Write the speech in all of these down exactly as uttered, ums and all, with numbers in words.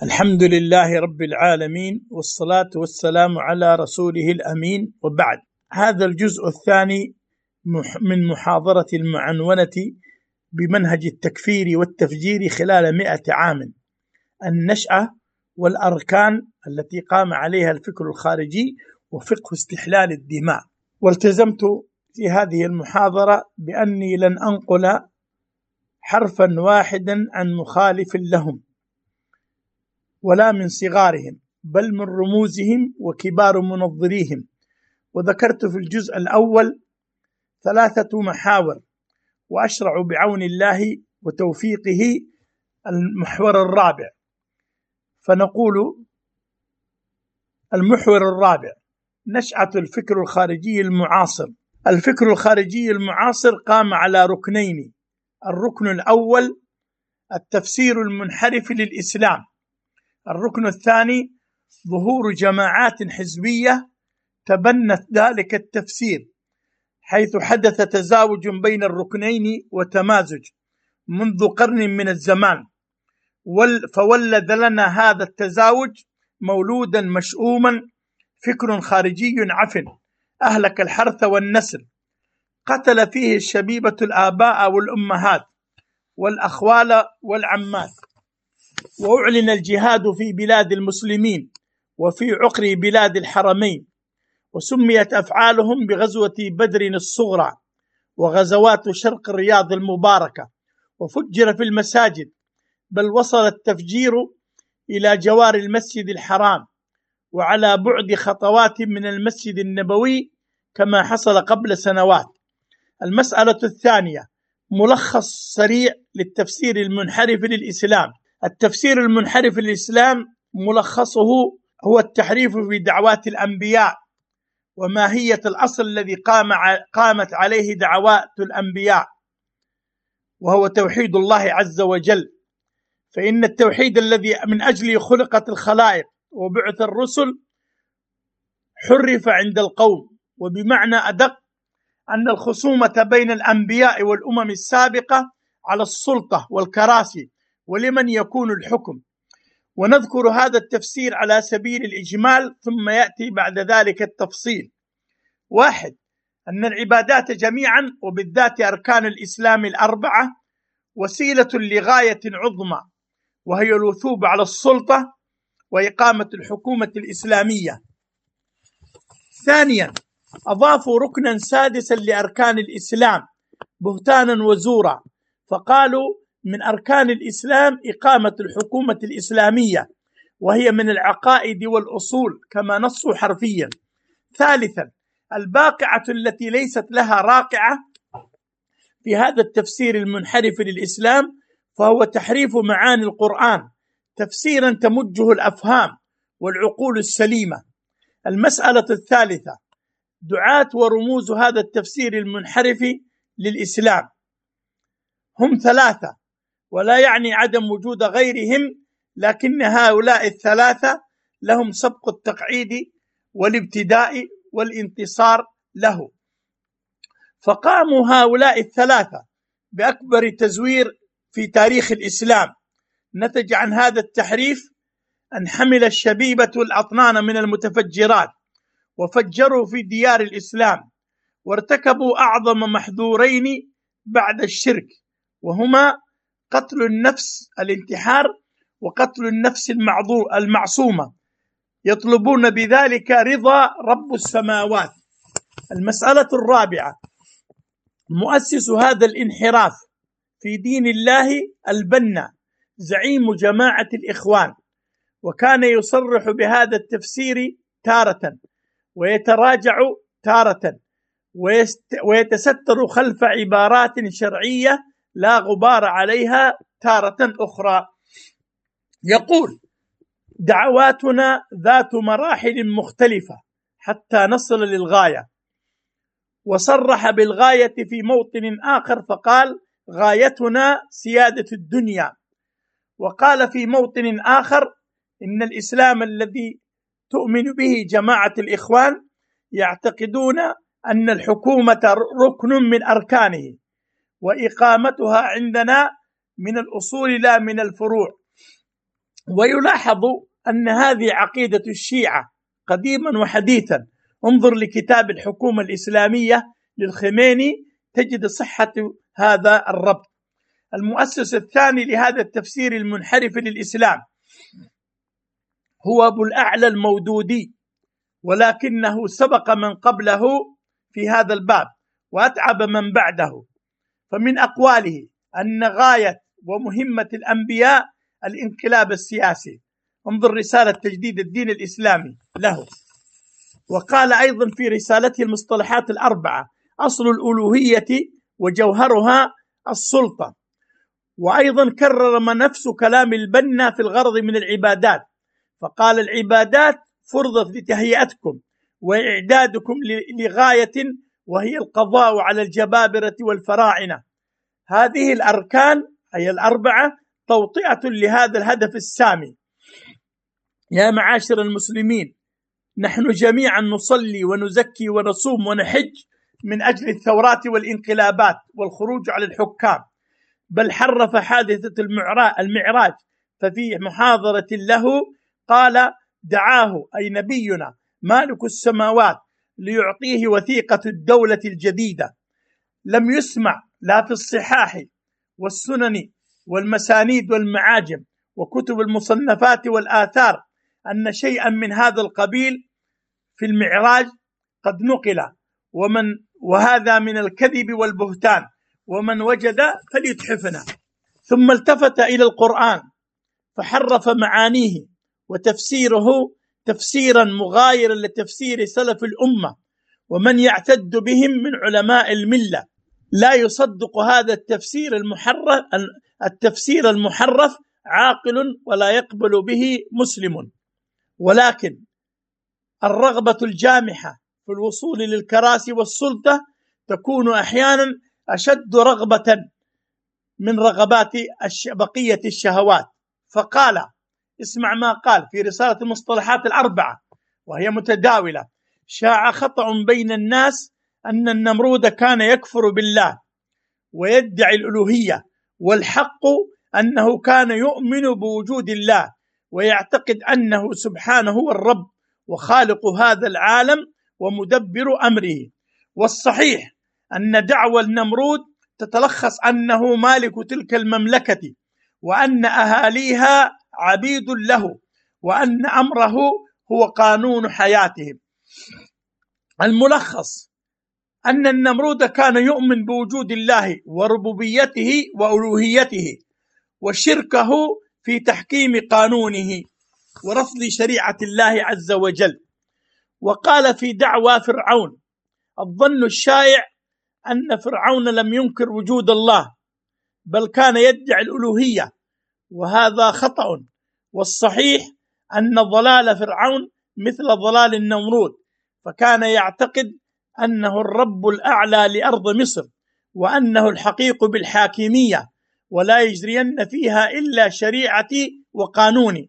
الحمد لله رب العالمين، والصلاة والسلام على رسوله الأمين، وبعد. هذا الجزء الثاني من محاضرة المعنونة بمنهج التكفير والتفجير خلال مئة عام: النشأة والأركان التي قام عليها الفكر الخارجي وفقه استحلال الدماء. والتزمت في هذه المحاضرة بأني لن أنقل حرفا واحدا عن مخالف لهم ولا من صغارهم، بل من رموزهم وكبار منظريهم. وذكرت في الجزء الأول ثلاثة محاور، وأشرع بعون الله وتوفيقه المحور الرابع. فنقول: المحور الرابع: نشأة الفكر الخارجي المعاصر. الفكر الخارجي المعاصر قام على ركنين: الركن الأول التفسير المنحرف للإسلام، الركن الثاني ظهور جماعات حزبية تبنت ذلك التفسير، حيث حدث تزاوج بين الركنين وتمازج منذ قرن من الزمان، فولد لنا هذا التزاوج مولودا مشؤوما فكر خارجي عفن أهلك الحرث والنسل، قتل فيه الشبيبة الآباء والأمهات والأخوال والعمات، وأعلن الجهاد في بلاد المسلمين وفي عقر بلاد الحرمين، وسميت أفعالهم بغزوة بدر الصغرى وغزوات شرق الرياض المباركة، وفجر في المساجد، بل وصل التفجير إلى جوار المسجد الحرام وعلى بعد خطوات من المسجد النبوي كما حصل قبل سنوات. المسألة الثانية: ملخص سريع للتفسير المنحرف للإسلام. التفسير المنحرف للإسلام ملخصه هو التحريف في دعوات الأنبياء وماهية الأصل الذي قام قامت عليه دعوات الأنبياء، وهو توحيد الله عز وجل. فإن التوحيد الذي من أجله خلقت الخلائق وبعث الرسل حرف عند القوم، وبمعنى أدق أن الخصومة بين الأنبياء والأمم السابقة على السلطة والكراسي ولمن يكون الحكم. ونذكر هذا التفسير على سبيل الإجمال، ثم يأتي بعد ذلك التفصيل. واحد: أن العبادات جميعا وبالذات أركان الإسلام الأربعة وسيلة لغاية عظمى، وهي الوثوب على السلطة وإقامة الحكومة الإسلامية. ثانيا: أضافوا ركنا سادسا لأركان الإسلام بهتانا وزورا، فقالوا: من أركان الإسلام إقامة الحكومة الإسلامية، وهي من العقائد والأصول كما نصوا حرفيا. ثالثا: الباقعة التي ليست لها راقعة في هذا التفسير المنحرف للإسلام، فهو تحريف معاني القرآن تفسيرا تمجه الأفهام والعقول السليمة. المسألة الثالثة: دعاة ورموز هذا التفسير المنحرف للإسلام هم ثلاثة، ولا يعني عدم وجود غيرهم، لكن هؤلاء الثلاثة لهم سبق التقعيد والابتداء والانتصار له. فقاموا هؤلاء الثلاثة بأكبر تزوير في تاريخ الإسلام. نتج عن هذا التحريف أن حمل الشبيبة الأطنان من المتفجرات وفجروا في ديار الإسلام، وارتكبوا أعظم محذورين بعد الشرك، وهما قتل النفس الانتحار وقتل النفس المعصومة، يطلبون بذلك رضا رب السماوات. المسألة الرابعة: مؤسس هذا الانحراف في دين الله البنا زعيم جماعة الإخوان، وكان يصرح بهذا التفسير تارة ويتراجع تارة ويتستر خلف عبارات شرعية لا غبار عليها تارة أخرى. يقول: دعواتنا ذات مراحل مختلفة حتى نصل للغاية. وصرح بالغاية في موطن آخر فقال: غايتنا سيادة الدنيا. وقال في موطن آخر: إن الإسلام الذي تؤمن به جماعة الإخوان يعتقدون أن الحكومة ركن من أركانه، وإقامتها عندنا من الأصول لا من الفروع. ويلاحظ أن هذه عقيدة الشيعة قديما وحديثا. انظر لكتاب الحكومة الإسلامية للخميني تجد صحة هذا الربط. المؤسس الثاني لهذا التفسير المنحرف للإسلام هو أبو الأعلى المودودي، ولكنه سبق من قبله في هذا الباب وأتعب من بعده. فمن أقواله أن غاية ومهمة الأنبياء الانقلاب السياسي. انظر رسالة تجديد الدين الإسلامي له. وقال أيضا في رسالته المصطلحات الأربعة: أصل الألوهية وجوهرها السلطة. وأيضا كرر نفس كلام البنا في الغرض من العبادات، فقال: العبادات فرضت لتهيئتكم وإعدادكم لغاية وهي القضاء على الجبابرة والفراعنة. هذه الأركان أي الأربعة توطئة لهذا الهدف السامي. يا معاشر المسلمين، نحن جميعا نصلي ونزكي ونصوم ونحج من أجل الثورات والانقلابات والخروج على الحكام، بل حرف حادثة المعراج ففي محاضرة له قال: دعاه أي نبينا مالك السماوات ليعطيه وثيقة الدولة الجديدة. لم يسمع لا في الصحاح والسنن والمسانيد والمعاجم وكتب المصنفات والآثار أن شيئا من هذا القبيل في المعراج قد نقل، ومن وهذا من الكذب والبهتان، ومن وجد فليتحفنا. ثم التفت إلى القرآن فحرف معانيه وتفسيره تفسيرا مغايرا لتفسير سلف الأمة ومن يعتد بهم من علماء الملة. لا يصدق هذا التفسير المحرف التفسير المحرف عاقل ولا يقبل به مسلم. ولكن الرغبة الجامحة في الوصول للكراسي والسلطة تكون أحيانا أشد رغبة من رغبات بقية الشهوات. فقال: اسمع ما قال في رسالة المصطلحات الأربعة وهي متداولة: شاع خطأ بين الناس أن النمرود كان يكفر بالله ويدعي الألوهية، والحق أنه كان يؤمن بوجود الله ويعتقد أنه سبحانه هو الرب وخالق هذا العالم ومدبر أمره. والصحيح أن دعوى النمرود تتلخص أنه مالك تلك المملكة، وأن أهاليها عبيد له، وأن أمره هو قانون حياتهم. الملخص أن النمرود كان يؤمن بوجود الله وربوبيته وألوهيته، وشركه في تحكيم قانونه ورفض شريعة الله عز وجل. وقال في دعوى فرعون: الظن الشائع أن فرعون لم ينكر وجود الله بل كان يدعي الألوهية، وهذا خطأ. والصحيح أن ضلال فرعون مثل ضلال النمرود، فكان يعتقد أنه الرب الأعلى لأرض مصر، وأنه الحقيق بالحاكمية ولا يجرين فيها إلا شريعتي وقانوني.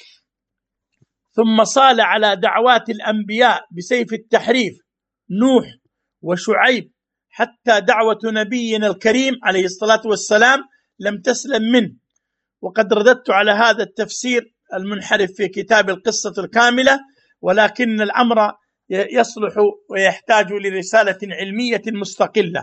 ثم صال على دعوات الأنبياء بسيف التحريف: نوح وشعيب، حتى دعوة نبينا الكريم عليه الصلاة والسلام لم تسلم منه. وقد رددت على هذا التفسير المنحرف في كتاب القصة الكاملة، ولكن الأمر يصلح ويحتاج لرسالة علمية مستقلة.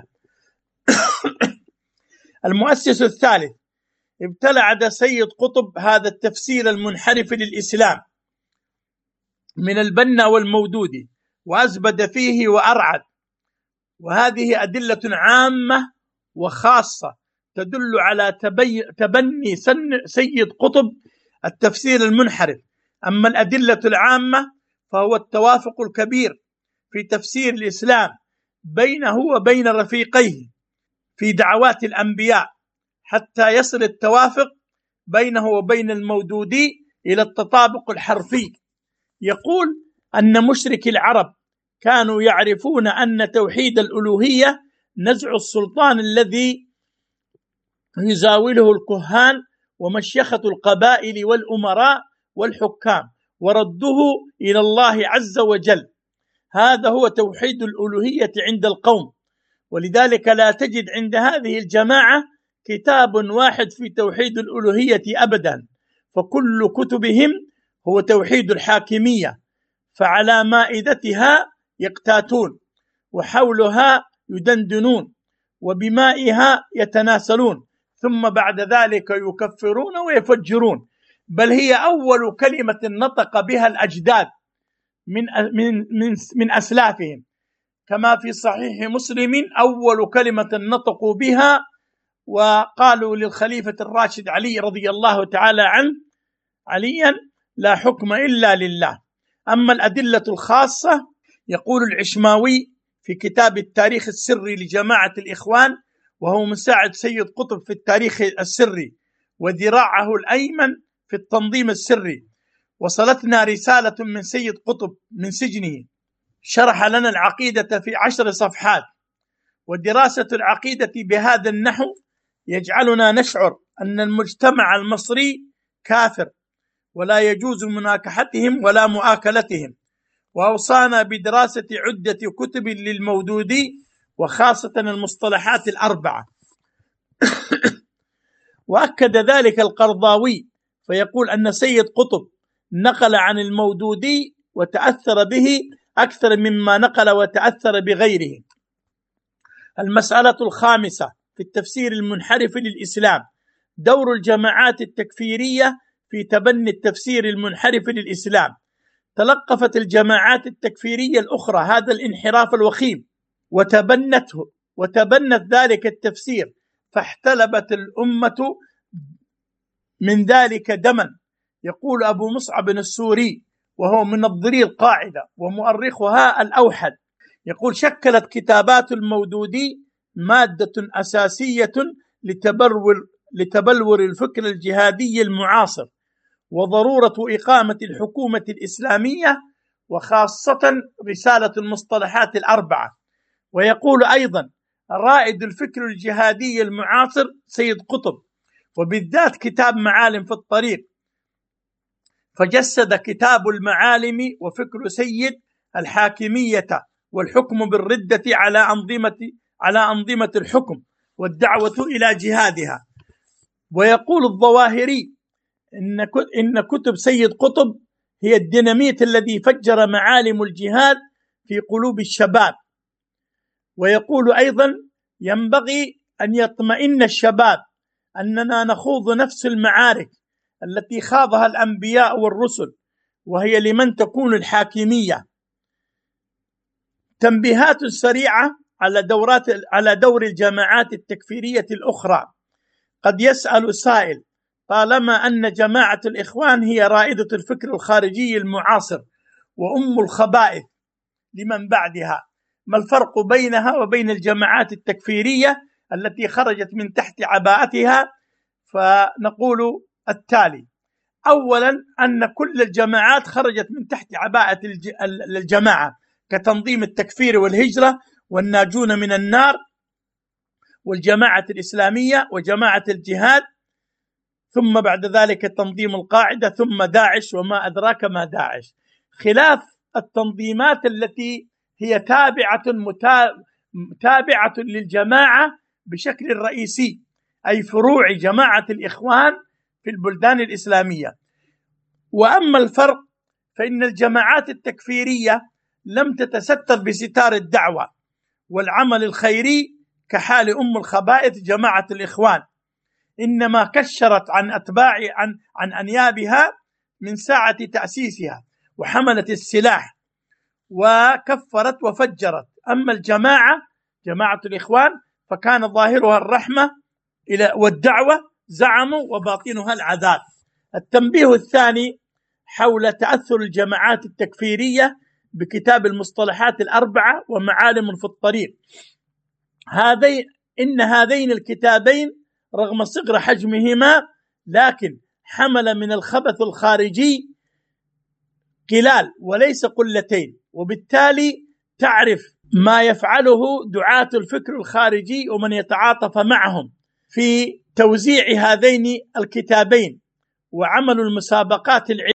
المؤسس الثالث ابتلع سيد قطب هذا التفسير المنحرف للإسلام من البنا والمودودي وأزبد فيه وأرعد، وهذه أدلة عامة وخاصة تدل على تبني سيد قطب التفسير المنحرف. أما الأدلة العامة فهو التوافق الكبير في تفسير الإسلام بينه وبين رفيقيه في دعوات الأنبياء، حتى يصل التوافق بينه وبين المودودي إلى التطابق الحرفي. يقول أن مشركي العرب كانوا يعرفون أن توحيد الألوهية نزع السلطان الذي يزاوله الكهان ومشيخة القبائل والأمراء والحكام، ورده إلى الله عز وجل. هذا هو توحيد الألوهية عند القوم، ولذلك لا تجد عند هذه الجماعة كتاب واحد في توحيد الألوهية أبدا، فكل كتبهم هو توحيد الحاكمية، فعلى مائدتها يقتاتون، وحولها يدندنون، وبمائها يتناسلون، ثم بعد ذلك يكفرون ويفجرون، بل هي أول كلمة نطق بها الأجداد من من من من أسلافهم، كما في صحيح مسلم أول كلمة نطقوا بها وقالوا للخليفة الراشد علي رضي الله تعالى عنه عليا: لا حكم إلا لله. أما الأدلة الخاصة، يقول العشماوي في كتاب التاريخ السري لجماعة الإخوان، وهو مساعد سيد قطب في التاريخ السري وذراعه الأيمن في التنظيم السري: وصلتنا رسالة من سيد قطب من سجنه شرح لنا العقيدة في عشر صفحات، ودراسة العقيدة بهذا النحو يجعلنا نشعر أن المجتمع المصري كافر ولا يجوز مناكحتهم ولا مؤاكلتهم، وأوصانا بدراسة عدة كتب للمودودي وخاصة المصطلحات الأربعة. وأكد ذلك القرضاوي فيقول أن سيد قطب نقل عن المودودي وتأثر به أكثر مما نقل وتأثر بغيره. المسألة الخامسة في التفسير المنحرف للإسلام: دور الجماعات التكفيرية في تبني التفسير المنحرف للإسلام. تلقفت الجماعات التكفيرية الأخرى هذا الانحراف الوخيم وتبنته وتبنت ذلك التفسير، فاحتلبت الأمة من ذلك دما. يقول أبو مصعب السوري وهو من منظري القاعدة ومؤرخها الأوحد، يقول: شكلت كتابات المودودي مادة أساسية لتبلور, لتبلور الفكر الجهادي المعاصر وضرورة إقامة الحكومة الإسلامية، وخاصة رسالة المصطلحات الأربعة. ويقول أيضا رائد الفكر الجهادي المعاصر سيد قطب، وبالذات كتاب معالم في الطريق، فجسد كتاب المعالم وفكر سيد الحاكمية والحكم بالردة على أنظمة على أنظمة الحكم والدعوة إلى جهادها. ويقول الظواهري إن إن كتب سيد قطب هي الديناميت الذي فجر معالم الجهاد في قلوب الشباب. ويقول أيضا: ينبغي أن يطمئن الشباب أننا نخوض نفس المعارك التي خاضها الأنبياء والرسل، وهي لمن تكون الحاكمية. تنبيهات سريعة على دورات على دور الجماعات التكفيرية الأخرى. قد يسأل سائل: طالما أن جماعة الإخوان هي رائدة الفكر الخارجي المعاصر وأم الخبائث لمن بعدها، ما الفرق بينها وبين الجماعات التكفيرية التي خرجت من تحت عباءتها؟ فنقول التالي: أولا أن كل الجماعات خرجت من تحت عباءة الجماعة، كتنظيم التكفير والهجرة والناجون من النار والجماعة الإسلامية وجماعة الجهاد، ثم بعد ذلك تنظيم القاعدة، ثم داعش وما أدراك ما داعش، خلاف التنظيمات التي هي تابعة تابعة للجماعة بشكل رئيسي، أي فروع جماعة الإخوان في البلدان الإسلامية. وأما الفرق فإن الجماعات التكفيرية لم تتستر بستار الدعوة والعمل الخيري كحال أم الخبائث جماعة الإخوان، إنما كشرت عن أتباع عن, عن أنيابها من ساعة تأسيسها وحملت السلاح وكفرت وفجرت. أما الجماعة جماعة الإخوان فكان ظاهرها الرحمة إلى والدعوة زعموا وباطنها العذاب. التنبيه الثاني حول تأثر الجماعات التكفيرية بكتاب المصطلحات الأربعة ومعالم في الطريق. هذين إن هذين الكتابين رغم صغر حجمهما لكن حمل من الخبث الخارجي قلال وليس قلتين، وبالتالي تعرف ما يفعله دعاة الفكر الخارجي ومن يتعاطف معهم في توزيع هذين الكتابين وعمل المسابقات العلمية